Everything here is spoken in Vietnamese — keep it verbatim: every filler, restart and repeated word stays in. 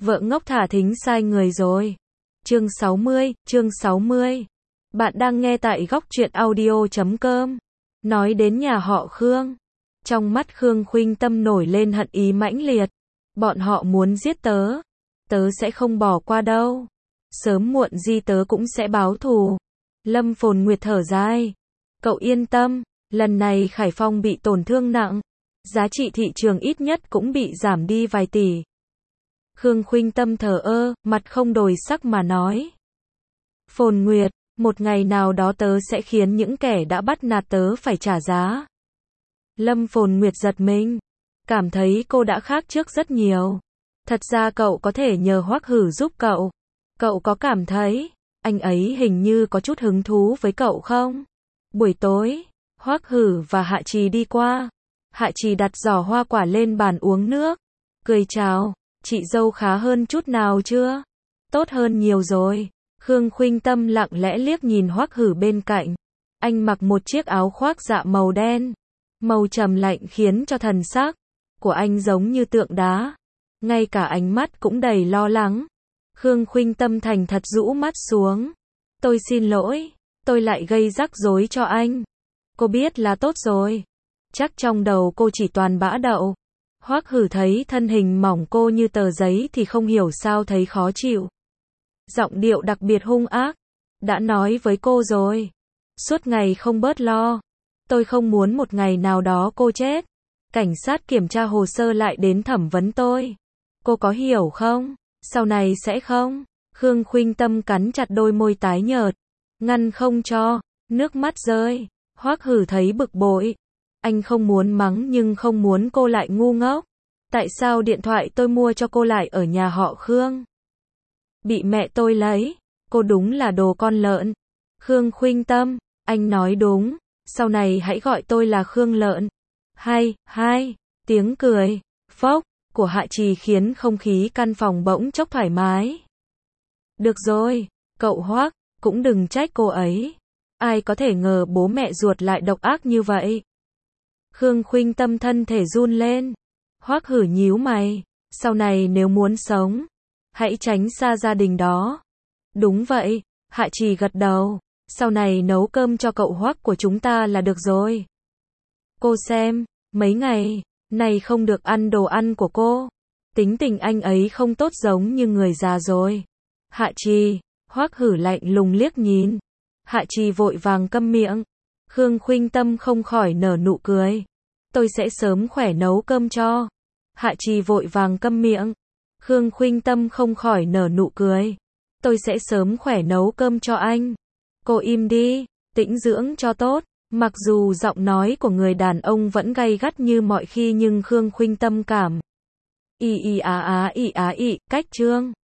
Vợ ngốc thả thính sai người rồi. Chương sáu mươi, chương sáu mươi. Bạn đang nghe tại góc truyện audio chấm com. Nói đến nhà họ Khương. Trong mắt Khương Khuynh Tâm nổi lên hận ý mãnh liệt. Bọn họ muốn giết tớ. Tớ sẽ không bỏ qua đâu. Sớm muộn gì tớ cũng sẽ báo thù. Lâm Phồn Nguyệt thở dài. Cậu yên tâm, lần này Khải Phong bị tổn thương nặng. Giá trị thị trường ít nhất cũng bị giảm đi vài tỷ. Khương Khuynh Tâm thờ ơ, mặt không đổi sắc mà nói. Phồn Nguyệt, một ngày nào đó tớ sẽ khiến những kẻ đã bắt nạt tớ phải trả giá. Lâm Phồn Nguyệt giật mình, cảm thấy cô đã khác trước rất nhiều. Thật ra cậu có thể nhờ Hoắc Hử giúp cậu. Cậu có cảm thấy, anh ấy hình như có chút hứng thú với cậu không? Buổi tối, Hoắc Hử và Hạ Trì đi qua. Hạ Trì đặt giỏ hoa quả lên bàn uống nước. Cười chào, chị dâu khá hơn chút nào chưa? Tốt hơn nhiều rồi. Khương Khuynh Tâm lặng lẽ liếc nhìn Hoắc Hử bên cạnh. Anh mặc một chiếc áo khoác dạ màu đen. Màu trầm lạnh khiến cho thần sắc của anh giống như tượng đá. Ngay cả ánh mắt cũng đầy lo lắng. Khương Khuynh Tâm thành thật rũ mắt xuống. Tôi xin lỗi, tôi lại gây rắc rối cho anh. Cô biết là tốt rồi. Chắc trong đầu cô chỉ toàn bã đậu. Hoắc Hử thấy thân hình mỏng cô như tờ giấy thì không hiểu sao thấy khó chịu. Giọng điệu đặc biệt hung ác. Đã nói với cô rồi. Suốt ngày không bớt lo. Tôi không muốn một ngày nào đó cô chết. Cảnh sát kiểm tra hồ sơ lại đến thẩm vấn tôi. Cô có hiểu không? Sau này sẽ không. Khương Khuynh Tâm cắn chặt đôi môi tái nhợt. Ngăn không cho. Nước mắt rơi. Hoắc Hử thấy bực bội. Anh không muốn mắng nhưng không muốn cô lại ngu ngốc. Tại sao điện thoại tôi mua cho cô lại ở nhà họ Khương? Bị mẹ tôi lấy. Cô đúng là đồ con lợn. Khương Khuynh Tâm, anh nói đúng. Sau này hãy gọi tôi là Khương Lợn. Hay, hay. Tiếng cười, phốc, của Hạ Trì khiến không khí căn phòng bỗng chốc thoải mái. Được rồi, cậu Hoắc, cũng đừng trách cô ấy. Ai có thể ngờ bố mẹ ruột lại độc ác như vậy. Khương Khuynh Tâm thân thể run lên. Hoắc Hử nhíu mày. Sau này nếu muốn sống, hãy tránh xa gia đình đó. Đúng vậy. Hạ Trì gật đầu. Sau này nấu cơm cho cậu Hoắc của chúng ta là được rồi. Cô xem, mấy ngày này không được ăn đồ ăn của cô. Tính tình anh ấy không tốt giống như người già rồi. Hạ Trì, Hoắc Hử lạnh lùng liếc nhìn. Hạ Trì vội vàng câm miệng. Khương Khuynh Tâm không khỏi nở nụ cười. Tôi sẽ sớm khỏe nấu cơm cho. Hạ Trì vội vàng câm miệng. Khương Khuynh Tâm không khỏi nở nụ cười. Tôi sẽ sớm khỏe nấu cơm cho anh. Cô im đi, tĩnh dưỡng cho tốt. Mặc dù giọng nói của người đàn ông vẫn gay gắt như mọi khi nhưng Khương Khuynh Tâm cảm. Y y á á y á y, cách chương.